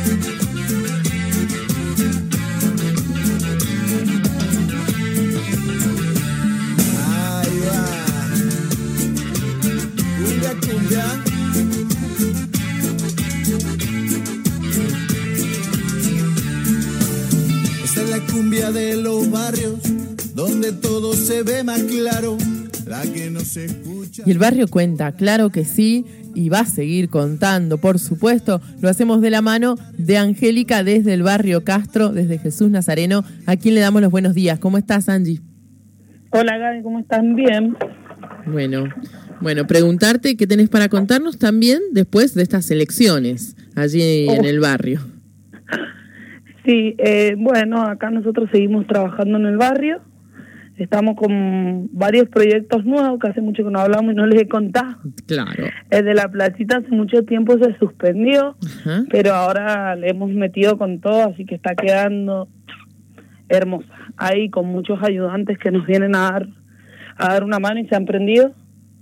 Cumbia de los barrios, donde todo se ve más claro, la que no se escucha. Y el barrio cuenta, claro que sí, y va a seguir contando, por supuesto. Lo hacemos de la mano de Angélica desde el barrio Castro, desde Jesús Nazareno, a quien le damos los buenos días. ¿Cómo estás, Angie? Hola, Gaby, ¿cómo están? Bien. Bueno, preguntarte qué tenés para contarnos también después de estas elecciones allí en el barrio. Sí, bueno, acá nosotros seguimos trabajando en el barrio. Estamos con varios proyectos nuevos que hace mucho que no hablamos y no les he contado. Claro. El de la placita hace mucho tiempo se suspendió, ajá, pero ahora le hemos metido con todo, así que está quedando hermosa. Ahí con muchos ayudantes que nos vienen a dar una mano y se han prendido.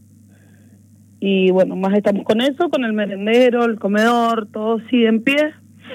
Y bueno, más estamos con eso, con el merendero, el comedor, todo sigue en pie.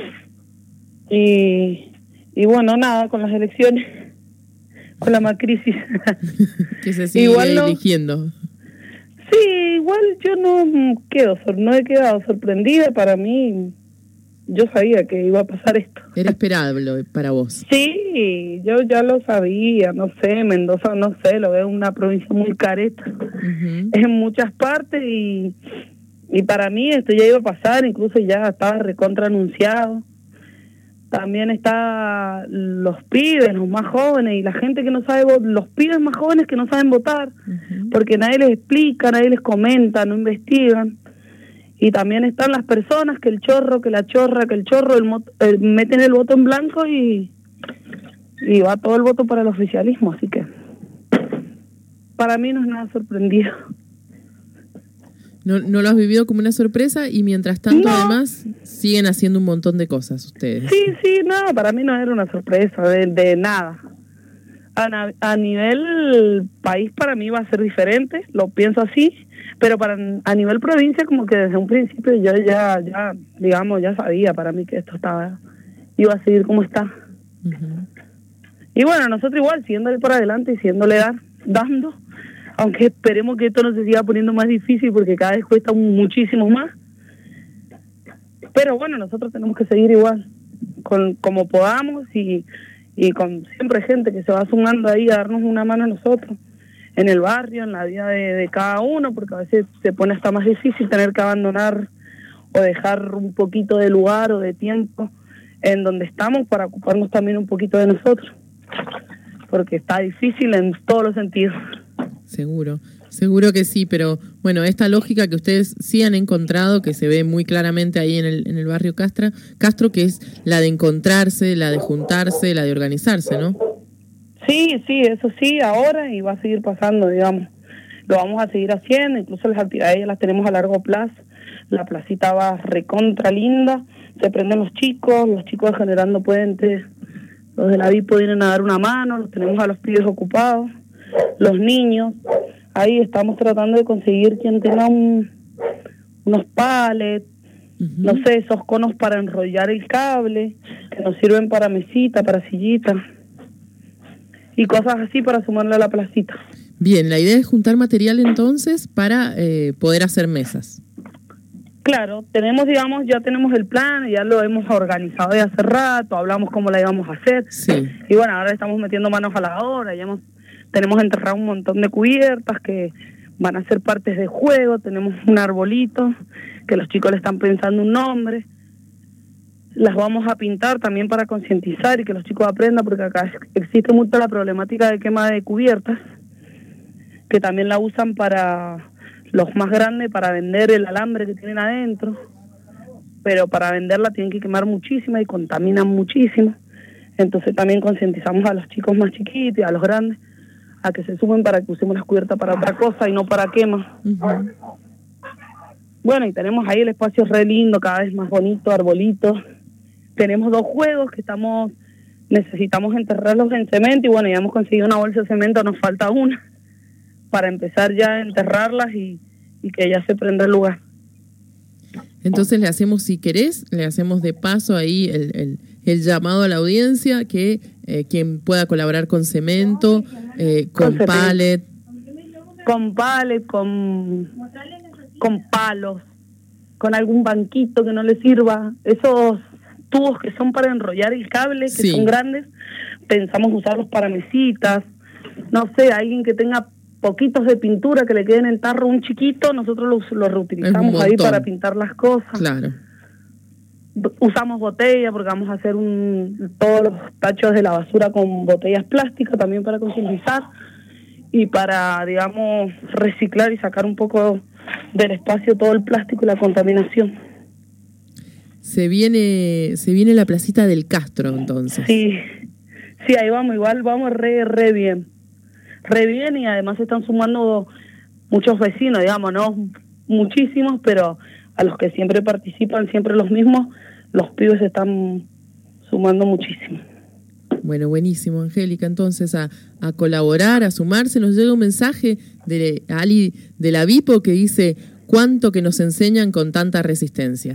Y bueno, nada, con las elecciones, con la macrisis. Que se sigue igual eligiendo. Sí, igual yo no he quedado sorprendida. Para mí, yo sabía que iba a pasar esto. Era esperable para vos. Sí, yo ya lo sabía, no sé, Mendoza, no sé, lo veo una provincia muy careta. Uh-huh. Es en muchas partes y para mí esto ya iba a pasar, incluso ya estaba recontra anunciado. También está los pibes, los más jóvenes, y la gente que no sabe los pibes más jóvenes que no saben votar, uh-huh, porque nadie les explica, nadie les comenta, no investigan. Y también están las personas que el chorro, que la chorra, que el chorro, meten el voto en blanco y va todo el voto para el oficialismo, así que para mí no es nada sorprendido. No lo has vivido como una sorpresa y mientras tanto además siguen haciendo un montón de cosas ustedes. Sí, no, para mí no era una sorpresa de nada. A nivel país para mí va a ser diferente, lo pienso así, pero a nivel provincia como que desde un principio yo ya sabía para mí que esto iba a seguir como está. Uh-huh. Y bueno, nosotros igual, siguiéndole por adelante y siguiéndole dando, aunque esperemos que esto no se siga poniendo más difícil porque cada vez cuesta muchísimo más. Pero bueno, nosotros tenemos que seguir igual, como podamos y con siempre gente que se va sumando ahí a darnos una mano a nosotros, en el barrio, en la vida de cada uno, porque a veces se pone hasta más difícil tener que abandonar o dejar un poquito de lugar o de tiempo en donde estamos para ocuparnos también un poquito de nosotros, porque está difícil en todos los sentidos. Seguro que sí, pero bueno, esta lógica que ustedes sí han encontrado, que se ve muy claramente ahí en el barrio Castro, que es la de encontrarse, la de juntarse, la de organizarse, ¿no? Sí, eso sí, ahora y va a seguir pasando, digamos. Lo vamos a seguir haciendo, incluso las actividades ya las tenemos a largo plazo. La placita va recontra linda, se prenden los chicos generando puentes, los de la VIPO vienen a dar una mano, los tenemos a los pibes ocupados, los niños. Ahí estamos tratando de conseguir quien tenga unos palets, uh-huh, no sé, esos conos para enrollar el cable, que nos sirven para mesita, para sillita, y cosas así para sumarle a la placita. Bien, la idea es juntar material entonces para poder hacer mesas. Claro, ya tenemos el plan, ya lo hemos organizado de hace rato, hablamos cómo la íbamos a hacer, sí, y bueno, ahora estamos metiendo manos a la obra, tenemos enterrado un montón de cubiertas que van a ser partes de juego, tenemos un arbolito que los chicos le están pensando un nombre, las vamos a pintar también para concientizar y que los chicos aprendan, porque acá existe mucho la problemática de quema de cubiertas, que también la usan para los más grandes, para vender el alambre que tienen adentro, pero para venderla tienen que quemar muchísima y contaminan muchísimo. Entonces también concientizamos a los chicos más chiquitos y a los grandes a que se sumen para que usemos las cubiertas para otra cosa y no para quema. Uh-huh. Bueno, y tenemos ahí el espacio re lindo, cada vez más bonito, arbolitos. Tenemos 2 juegos que necesitamos enterrarlos en cemento y bueno, ya hemos conseguido una bolsa de cemento, nos falta una para empezar ya a enterrarlas y que ya se prenda el lugar. Entonces le hacemos, si querés, le hacemos de paso ahí el llamado a la audiencia, que quien pueda colaborar con cemento, con pallet. Con pallet, con palos, con algún banquito que no le sirva. Esos tubos que son para enrollar el cable, que son grandes, pensamos usarlos para mesitas. No sé, alguien que tenga poquitos de pintura que le quede en el tarro un chiquito, nosotros lo reutilizamos ahí para pintar las cosas. Claro. Usamos botella porque vamos a hacer todos los tachos de la basura con botellas plásticas también para concientizar y para, digamos, reciclar y sacar un poco del espacio todo el plástico y la contaminación. Se viene la placita del Castro, entonces. Sí, ahí vamos, igual vamos re bien. Re bien, y además se están sumando muchos vecinos, digamos, no muchísimos, pero a los que siempre participan, siempre los mismos, los pibes se están sumando muchísimo. Bueno, buenísimo, Angélica. Entonces, a colaborar, a sumarse. Nos llega un mensaje de Ali de la Vipo que dice: ¿cuánto que nos enseñan con tanta resistencia?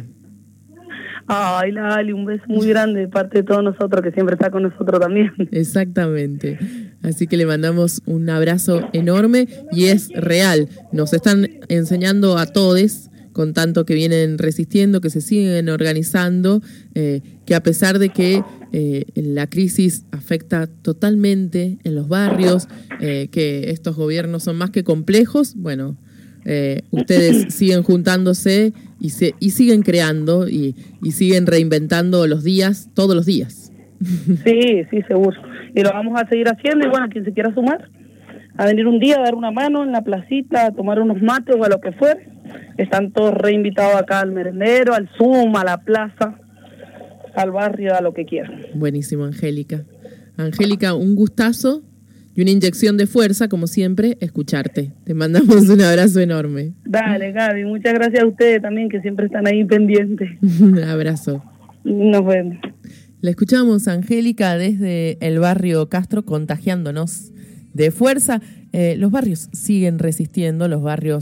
Ay, la Ali, un beso muy grande de parte de todos nosotros, que siempre está con nosotros también. Exactamente. Así que le mandamos un abrazo enorme, y es real. Nos están enseñando a todos, con tanto que vienen resistiendo, que se siguen organizando, que a pesar de que la crisis afecta totalmente en los barrios, que estos gobiernos son más que complejos, bueno, ustedes siguen juntándose y siguen creando y siguen reinventando los días, todos los días. Sí, seguro. Y lo vamos a seguir haciendo, y bueno, quien se quiera sumar, a venir un día a dar una mano en la placita, a tomar unos mates o a lo que fuere. Están todos reinvitados acá al merendero, al Zoom, a la plaza, al barrio, a lo que quieran. Buenísimo, Angélica. Angélica, un gustazo y una inyección de fuerza, como siempre, escucharte. Te mandamos un abrazo enorme. Dale, Gaby, muchas gracias a ustedes también, que siempre están ahí pendientes. Un abrazo. Nos vemos. La escuchamos, Angélica, desde el barrio Castro, contagiándonos de fuerza. Los barrios siguen resistiendo, los barrios